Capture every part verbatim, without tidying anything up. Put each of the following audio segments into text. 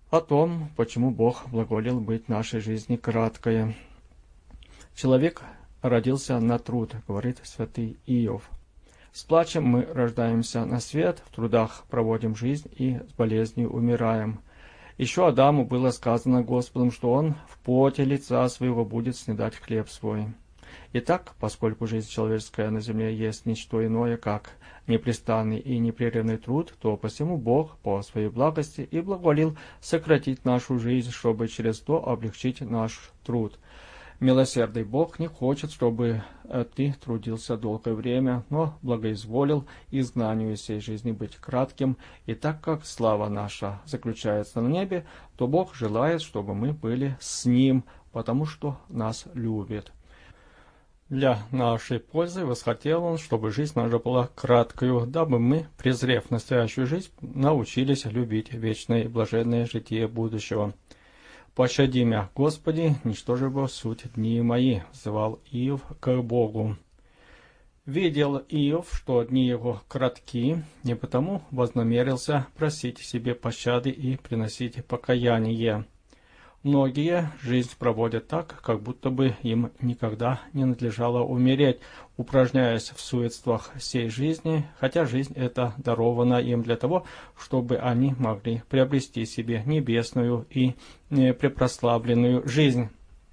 О том, почему Бог благоволил быть нашей жизни краткой. Человек родился на труд, говорит святый Иов. С плачем мы рождаемся на свет, в трудах проводим жизнь и с болезнью умираем. Еще Адаму было сказано Господом, что он в поте лица своего будет снедать хлеб свой. Итак, поскольку жизнь человеческая на земле есть ничто иное, как непрестанный и непрерывный труд, то посему Бог по своей благости и благоволил сократить нашу жизнь, чтобы через то облегчить наш труд. Милосердный Бог не хочет, чтобы ты трудился долгое время, но благоизволил изгнанию сей жизни быть кратким, и так как слава наша заключается на небе, то Бог желает, чтобы мы были с Ним, потому что нас любит. Для нашей пользы восхотел Он, чтобы жизнь наша была краткою, дабы мы, презрев настоящую жизнь, научились любить вечное и блаженное житие будущего. «Пощади мя, Господи, ничтоже бы суть дни мои», — взывал Иов к Богу. Видел Иов, что дни его кратки, не потому вознамерился просить себе пощады и приносить покаяние. Многие жизнь проводят так, как будто бы им никогда не надлежало умереть, упражняясь в суетствах сей жизни, хотя жизнь эта дарована им для того, чтобы они могли приобрести себе небесную и препрославленную жизнь.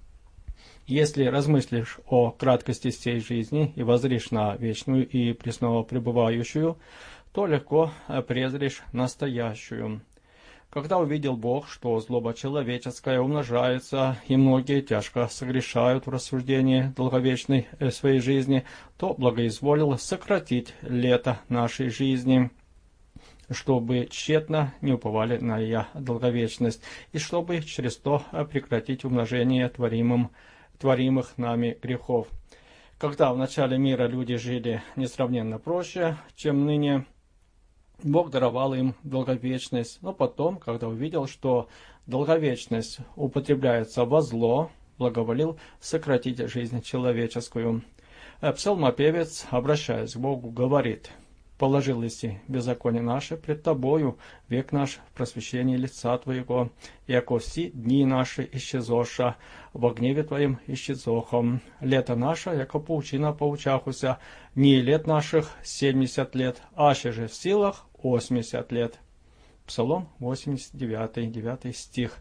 Если размыслишь о краткости сей жизни и воззришь на вечную и пресно пребывающую, то легко презришь настоящую. Когда увидел Бог, что злоба человеческая умножается, и многие тяжко согрешают в рассуждении долговечной своей жизни, то благоизволил сократить лето нашей жизни, чтобы тщетно не уповали на ее долговечность, и чтобы через то прекратить умножение творимым, творимых нами грехов. Когда в начале мира люди жили несравненно проще, чем ныне, Бог даровал им долговечность, но потом, когда увидел, что долговечность употребляется во зло, благоволил сократить жизнь человеческую. Псалмопевец, обращаясь к Богу, говорит: «Положил Иси беззаконие наше пред Тобою, век наш в просвещении лица Твоего, яко все дни наши исчезоша, во гневе Твоим исчезохом. Лето наше, яко паучина паучахуся, дни лет наших семьдесят лет, аще же в силах восемьдесят лет». Псалом восемьдесят девятый, девятый стих.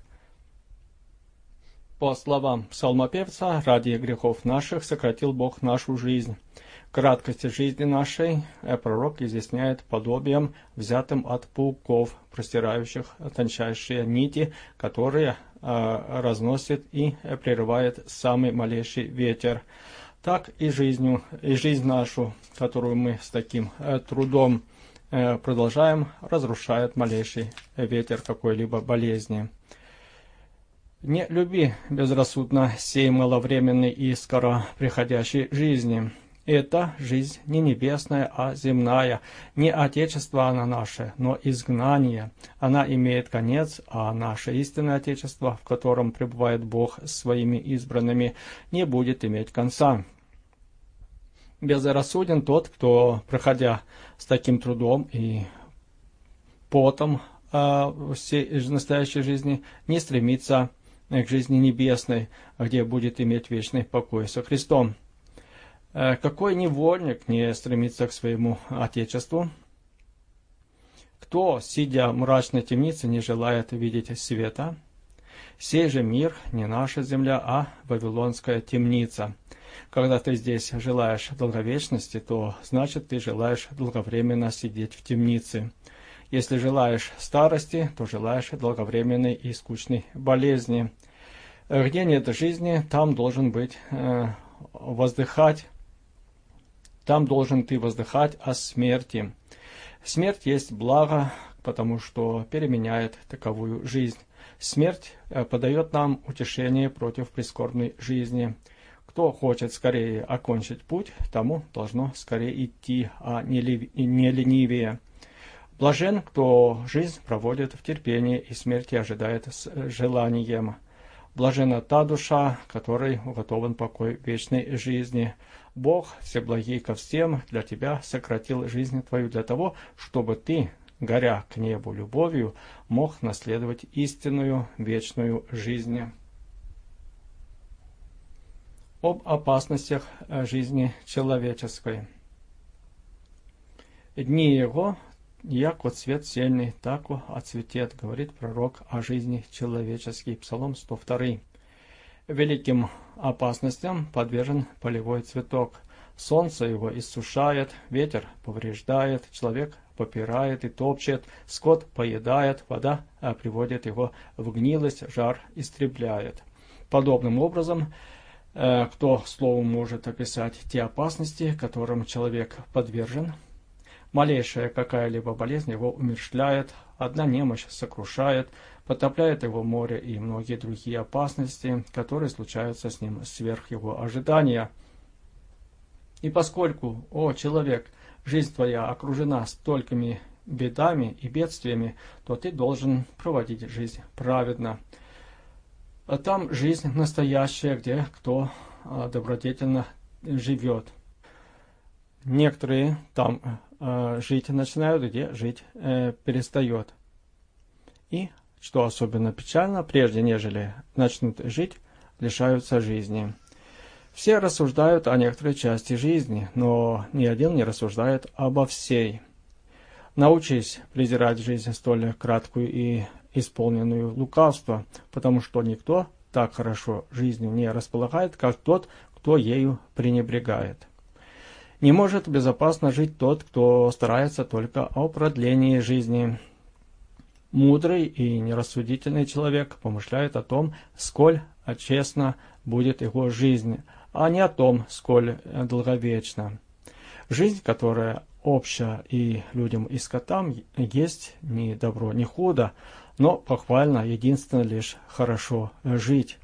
По словам псалмопевца, ради грехов наших сократил Бог нашу жизнь. Краткость жизни нашей пророк изъясняет подобием, взятым от пауков, простирающих тончайшие нити, которые э, разносит и прерывает самый малейший ветер. Так и жизнью, и жизнь нашу, которую мы с таким э, трудом э, продолжаем, разрушает малейший ветер какой-либо болезни. Не люби безрассудно сей маловременной и скоро приходящей жизни. Это жизнь не небесная, а земная. Не отечество она наше, но изгнание. Она имеет конец, а наше истинное отечество, в котором пребывает Бог с своими избранными, не будет иметь конца. Безрассуден тот, кто, проходя с таким трудом и потом э, всей настоящей жизни, не стремится к жизни небесной, где будет иметь вечный покой со Христом. Какой невольник не стремится к своему Отечеству? Кто, сидя в мрачной темнице, не желает видеть света? Сей же мир не наша земля, а вавилонская темница. Когда ты здесь желаешь долговечности, то значит ты желаешь долговременно сидеть в темнице. Если желаешь старости, то желаешь долговременной и скучной болезни. Где нет жизни, там должен быть э, воздыхать. Там должен ты воздыхать о смерти. Смерть есть благо, потому что переменяет таковую жизнь. Смерть подает нам утешение против прискорбной жизни. Кто хочет скорее окончить путь, тому должно скорее идти, а не ленивее. Блажен, кто жизнь проводит в терпении и смерти ожидает с желанием. Блажена та душа, которой уготован покой вечной жизни. Бог, всеблагий ко всем, для тебя сократил жизнь твою для того, чтобы ты горя к небу любовью, мог наследовать истинную вечную жизнь. Об опасностях жизни человеческой. Дни его, яко цвет сельный, тако отцветет, говорит пророк о жизни человеческой. Псалом сто два. Великим опасностям подвержен полевой цветок. Солнце его иссушает, ветер повреждает, человек попирает и топчет, скот поедает, вода приводит его в гнилость, жар истребляет. Подобным образом, кто словом может описать те опасности, которым человек подвержен? Малейшая какая-либо болезнь его умерщвляет, одна немощь сокрушает, потопляет его море и многие другие опасности, которые случаются с ним сверх его ожидания. И поскольку, о человек, жизнь твоя окружена столькими бедами и бедствиями, то ты должен проводить жизнь праведно. А там жизнь настоящая, где кто добродетельно живет. Некоторые там э, жить начинают, где жить э, перестает. И, что особенно печально, прежде нежели начнут жить, лишаются жизни. Все рассуждают о некоторой части жизни, но ни один не рассуждает обо всей. Научись презирать жизнь столь краткую и исполненную лукавства, потому что никто так хорошо жизнью не располагает, как тот, кто ею пренебрегает. Не может безопасно жить тот, кто старается только о продлении жизни. Мудрый и нерассудительный человек помышляет о том, сколь честно будет его жизнь, а не о том, сколь долговечна. Жизнь, которая обща и людям, и скотам, есть ни добро, ни худо, но похвально единственно лишь хорошо жить.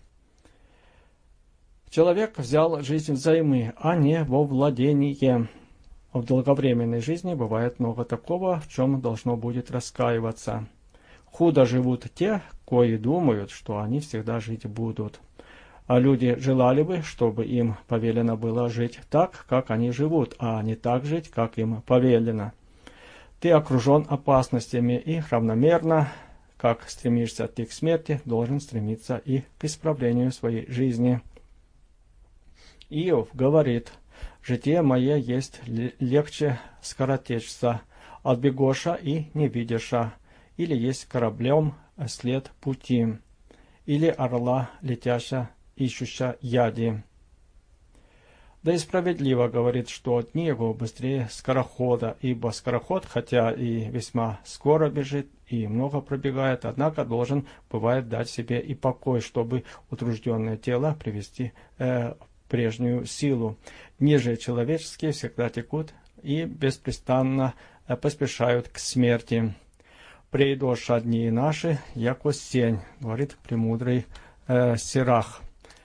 Человек взял жизнь взаймы, а не во владение. В долговременной жизни бывает много такого, в чем должно будет раскаиваться. Худо живут те, кои думают, что они всегда жить будут. А люди желали бы, чтобы им повелено было жить так, как они живут, а не так жить, как им повелено. Ты окружен опасностями и равномерно, как стремишься ты к смерти, должен стремиться и к исправлению своей жизни. Иов говорит: «Житие мое есть легче скоротечься, от бегоша и не видяша, или есть кораблем след пути, или орла летяща, ищуща яди». Да и справедливо говорит, что дни его быстрее скорохода, ибо скороход, хотя и весьма скоро бежит и много пробегает, однако должен, бывает, дать себе и покой, чтобы утружденное тело привести э, прежнюю силу. Дни же человеческие всегда текут и беспрестанно э, поспешают к смерти. «Прейдоша дни наши, яко сень», говорит премудрый э, Сирах.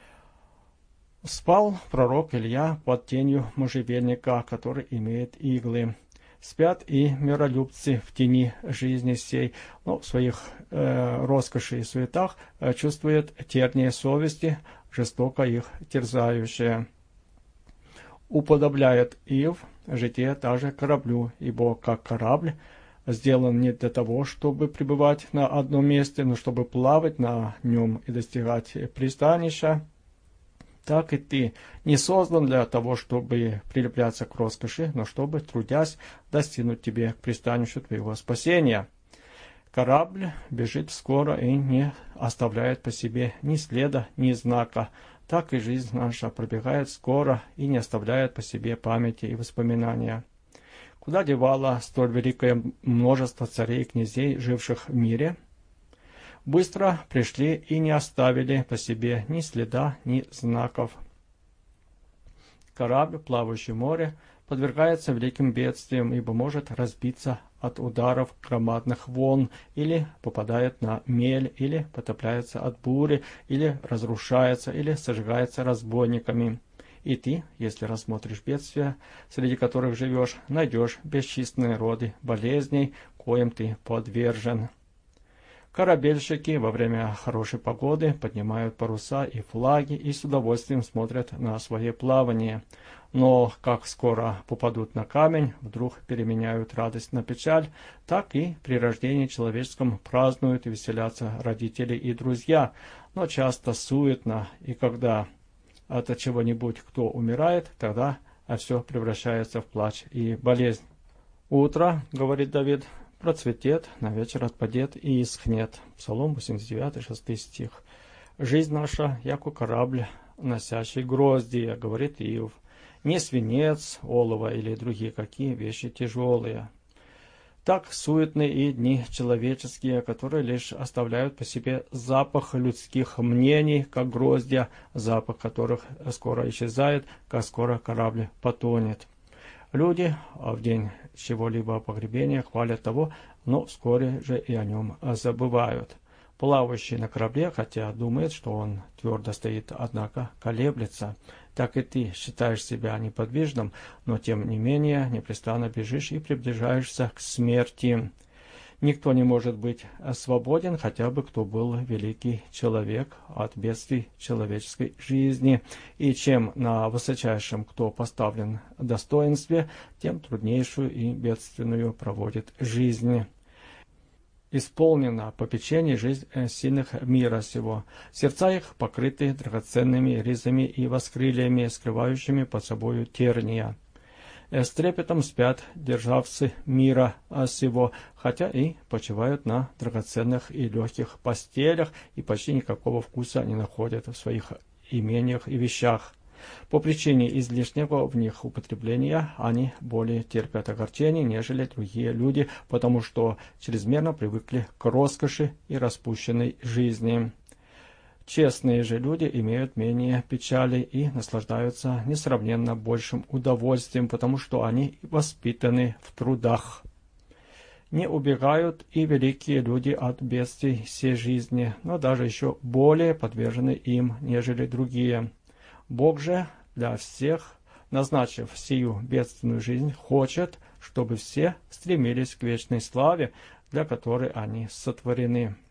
Спал пророк Илья под тенью можжевельника, который имеет иглы. Спят и миролюбцы в тени жизни сей, но в своих э, роскоши и суетах э, чувствуют терние совести, жестоко их терзающее. Уподобляет Иов житие также кораблю, ибо как корабль сделан не для того, чтобы пребывать на одном месте, но чтобы плавать на нем и достигать пристанища, так и ты не создан для того, чтобы прилепляться к роскоши, но чтобы, трудясь, достигнуть тебе к пристанищу твоего спасения. Корабль бежит скоро и не оставляет по себе ни следа, ни знака. Так и жизнь наша пробегает скоро и не оставляет по себе памяти и воспоминания. Куда девало столь великое множество царей и князей, живших в мире? Быстро пришли и не оставили по себе ни следа, ни знаков. Корабль, плавающий в море, подвергается великим бедствиям, ибо может разбиться от ударов громадных волн, или попадает на мель, или потопляется от бури, или разрушается, или сожигается разбойниками. И ты, если рассмотришь бедствия, среди которых живешь, найдешь бесчисленные роды болезней, коим ты подвержен. Корабельщики во время хорошей погоды поднимают паруса и флаги и с удовольствием смотрят на свое плавание. Но как скоро попадут на камень, вдруг переменяют радость на печаль, так и при рождении человеческом празднуют и веселятся родители и друзья, но часто суетно, и когда от чего-нибудь кто умирает, тогда все превращается в плач и болезнь. «Утро, — говорит Давид, — процветет, на вечер отпадет и исхнет». Псалом восемьдесят девятый, шестой стих. «Жизнь наша, яко корабль, носящий гроздья, — говорит Иов, — не свинец, олово или другие какие вещи тяжелые». Так суетны и дни человеческие, которые лишь оставляют по себе запах людских мнений, как гроздья, запах которых скоро исчезает, как скоро корабль потонет. Люди в день чего-либо погребения хвалят того, но вскоре же и о нем забывают. Плавающий на корабле, хотя думает, что он твердо стоит, однако колеблется. Так и ты считаешь себя неподвижным, но тем не менее непрестанно бежишь и приближаешься к смерти. Никто не может быть свободен, хотя бы кто был великий человек, от бедствий человеческой жизни. И чем на высочайшем кто поставлен достоинстве, тем труднейшую и бедственную проводит жизнь. Исполнена попечений жизнь сильных мира сего. Сердца их покрыты драгоценными ризами и воскрыльями, скрывающими под собою терния. С трепетом спят державцы мира сего, хотя и почивают на драгоценных и легких постелях, и почти никакого вкуса не находят в своих имениях и вещах. По причине излишнего в них употребления они более терпят огорчений, нежели другие люди, потому что чрезмерно привыкли к роскоши и распущенной жизни. Честные же люди имеют менее печали и наслаждаются несравненно большим удовольствием, потому что они воспитаны в трудах. Не убегают и великие люди от бедствий всей жизни, но даже еще более подвержены им, нежели другие. Бог же для всех, назначив сию бедственную жизнь, хочет, чтобы все стремились к вечной славе, для которой они сотворены.